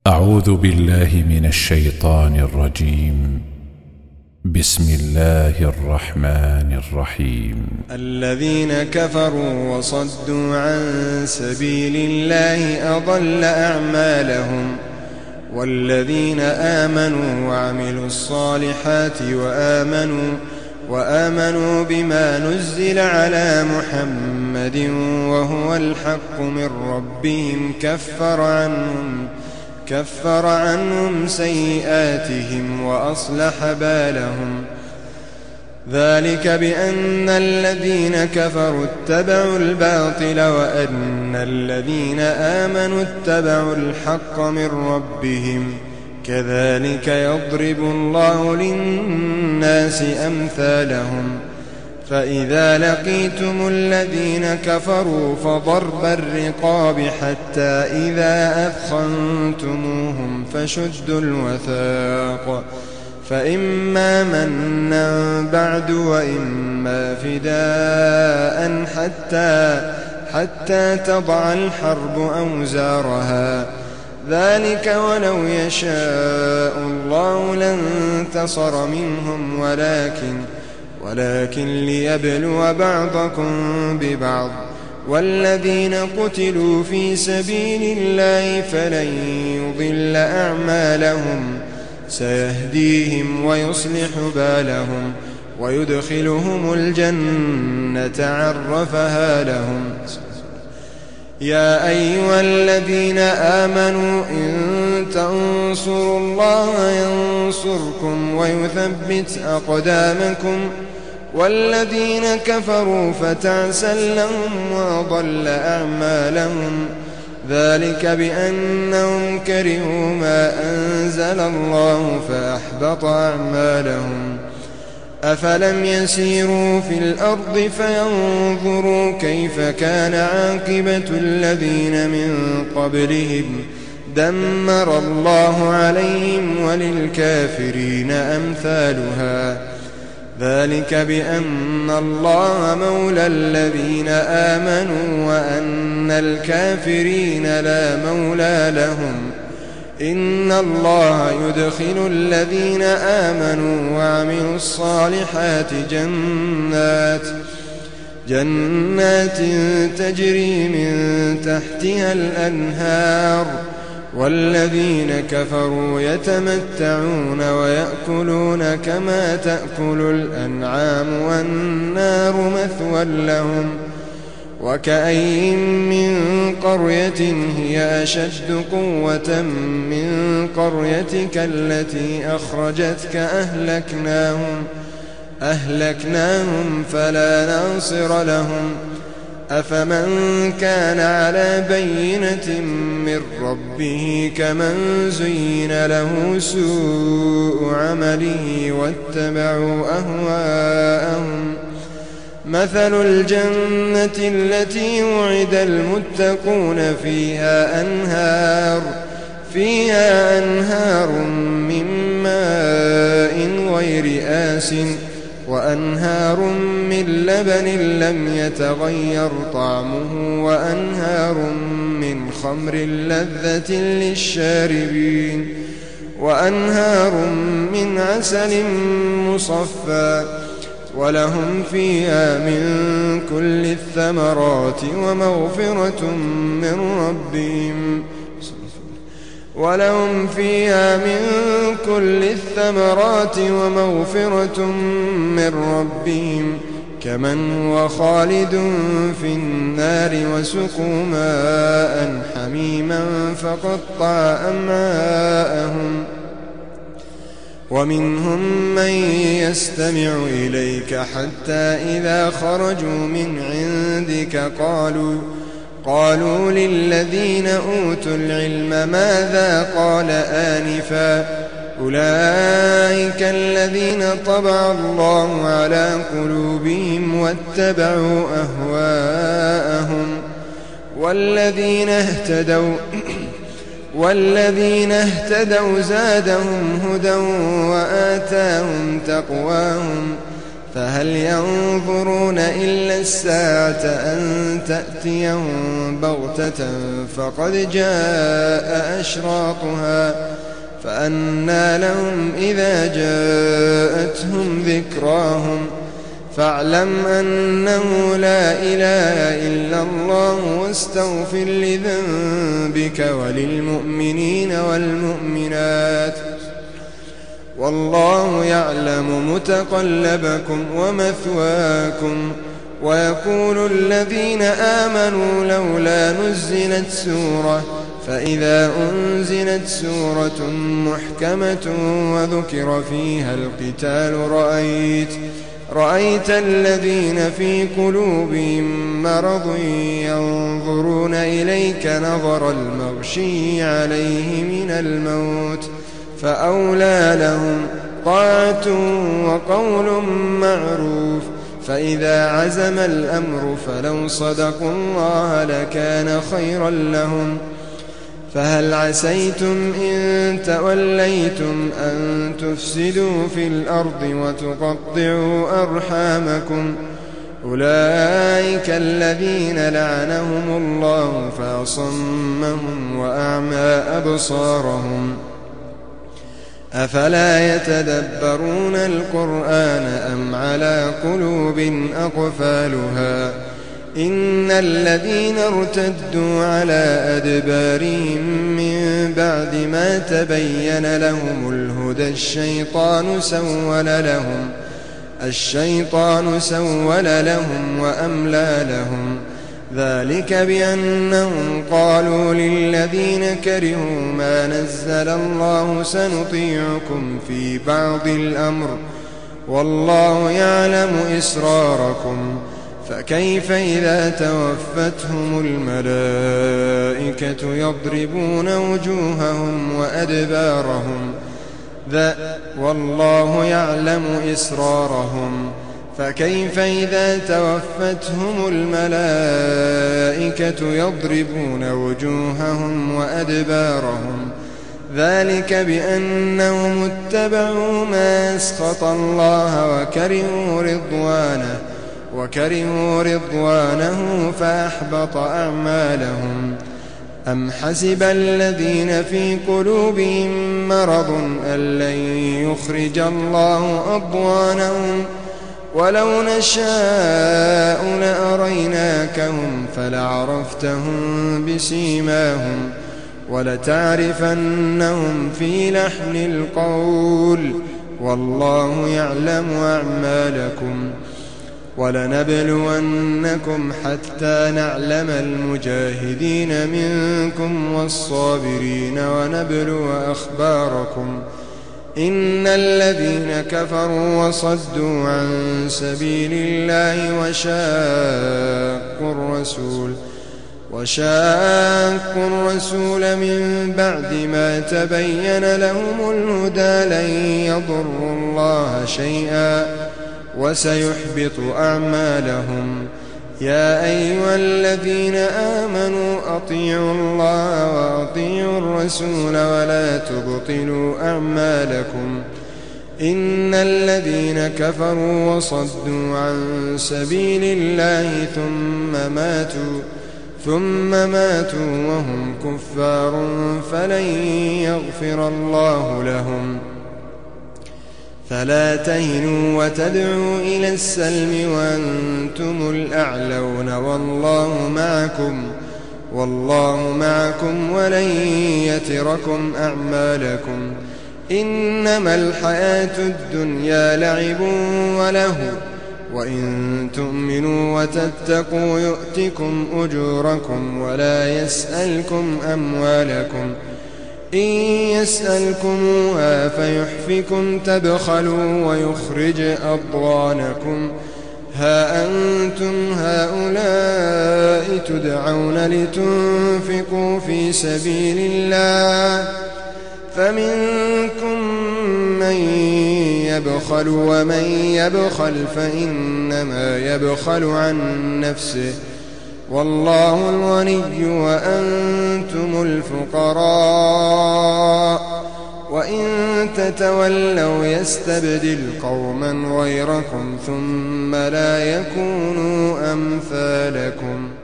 أعوذ بالله من الشيطان الرجيم. بسم الله الرحمن الرحيم. الذين كفروا وصدوا عن سبيل الله أضل أعمالهم، والذين آمنوا وعملوا الصالحات وآمنوا بما نزل على محمد وهو الحق من ربهم كفر عنهم سيئاتهم وأصلح بالهم. ذلك بأن الذين كفروا اتبعوا الباطل وأن الذين آمنوا اتبعوا الحق من ربهم، كذلك يضرب الله للناس أمثالهم. فإذا لقيتم الذين كفروا فضرب الرقاب حتى إذا أثخنتموهم فشدوا الوثاق، فإما منا بعد وإما فداء حتى تضع الحرب أوزارها. ذلك ولو يشاء الله لانتصر منهم ولكن ليبلو بعضكم ببعض. والذين قتلوا في سبيل الله فلن يضل أعمالهم، سيهديهم ويصلح بالهم ويدخلهم الجنة عرفها لهم. يا أيها الذين آمنوا إن تنصروا الله ينصركم ويثبت أقدامكم. والذين كفروا فتعسا لهم وأضل أعمالهم. ذلك بأنهم كرهوا ما أنزل الله فأحبط أعمالهم. أفلم يسيروا في الأرض فينظروا كيف كان عاقبة الذين من قبلهم، دمر الله عليهم وللكافرين أمثالها. ذلك بأن الله مولى الذين آمنوا وأن الكافرين لا مولى لهم. إن الله يدخل الذين آمنوا وعملوا الصالحات جنات تجري من تحتها الأنهار. والذين كفروا يتمتعون ويأكلون كما تأكل الأنعام والنار مثوى لهم. وكأين من قرية هي أشد قوة من قريتك التي أخرجتك أهلكناهم فلا ناصر لهم. أفمن كان على بينة من ربه كمن زين له سوء عمله واتبعوا أهواءهم. مثل الجنة التي وعد المتقون فيها أنهار من ماء غير آسٍ وأنهار من لبن لم يتغير طعمه وأنهار من خمر لذة للشاربين وأنهار من عسل مصفى. ولهم فيها من كل الثمرات ومغفرة من ربهم كمن هو خالد في النار وسقوا ماء حميما فقطع أمعاءهم. ومنهم من يستمع إليك حتى إذا خرجوا من عندك قالوا للذين أوتوا العلم ماذا قال آنفا. أولئك الذين طبع الله على قلوبهم واتبعوا أهواءهم. والذين اهتدوا زادهم هدى وآتاهم تقواهم. فهل ينظرون إلا الساعة أن تأتيهم بغتة فقد جاء أشراطها فأنى لهم إذا جاءتهم ذكراهم فاعلم أنه لا إله إلا الله واستغفر لذنبك وللمؤمنين والمؤمنات والله يعلم متقلبكم ومثواكم. ويقول الذين آمنوا لولا نزلت سورة فإذا أنزلت سورة محكمة وذكر فيها القتال رأيت الذين في قلوبهم مرض ينظرون إليك نظر المغشي عليه من الموت فأولى لهم طاعة وقول معروف. فإذا عزم الأمر فلو صدقوا الله لكان خيرا لهم. فهل عسيتم إن توليتم أن تفسدوا في الأرض وتقطعوا أرحامكم أولئك الذين لعنهم الله فأصمهم وأعمى أبصارهم أفلا يتدبرون القرآن أم على قلوب أقفالها إن الذين ارتدوا على أدبارهم من بعد ما تبين لهم الهدى الشيطان سول لهم وأملى لهم ذلك بأنهم قالوا للذين كرهوا ما نزل الله سنطيعكم في بعض الأمر والله يعلم إسراركم فكيف إذا توفتهم الملائكة يضربون وجوههم وأدبارهم والله يعلم إسرارهم فكيف إذا توفتهم الملائكة يضربون وجوههم وأدبارهم ذلك بأنهم اتبعوا ما أسخط الله وكرهوا رضوانه فأحبط أعمالهم. أم حسب الذين في قلوبهم مرض أن لن يخرج الله أضغانهم ولو نشاء لأريناكهم فلعرفتهم بسيماهم ولتعرفنهم في لحن القول والله يعلم أعمالكم. ولنبلونكم حتى نعلم المجاهدين منكم والصابرين ونبلو أخباركم إن الذين كفروا وصدوا عن سبيل الله وشاقوا الرسول من بعد ما تبين لهم الهدى لن يضروا الله شيئا وسيحبط أعمالهم. يا أيها الذين آمنوا أطيعوا الله وأطيعوا الرسول ولا تبطلوا أعمالكم إن الذين كفروا وصدوا عن سبيل الله ثم ماتوا وهم كفار فلن يغفر الله لهم. فلا تهنوا وتدعوا إلى السلم وأنتم الأعلون والله معكم ولن يتركم أعمالكم. إنما الحياة الدنيا لعب وله وإن تؤمنوا وتتقوا يؤتكم أجوركم ولا يسألكم أموالكم إن يسألكموها فيحفكم تبخلوا ويخرج أضغانكم. ها أنتم هؤلاء تدعون لتنفقوا في سبيل الله فمنكم من يبخل ومن يبخل فإنما يبخل عن نفسه والله الغني وأنتم الفقراء وإن تتولوا يستبدل قوما غيركم ثم لا يكونوا أمثالكم.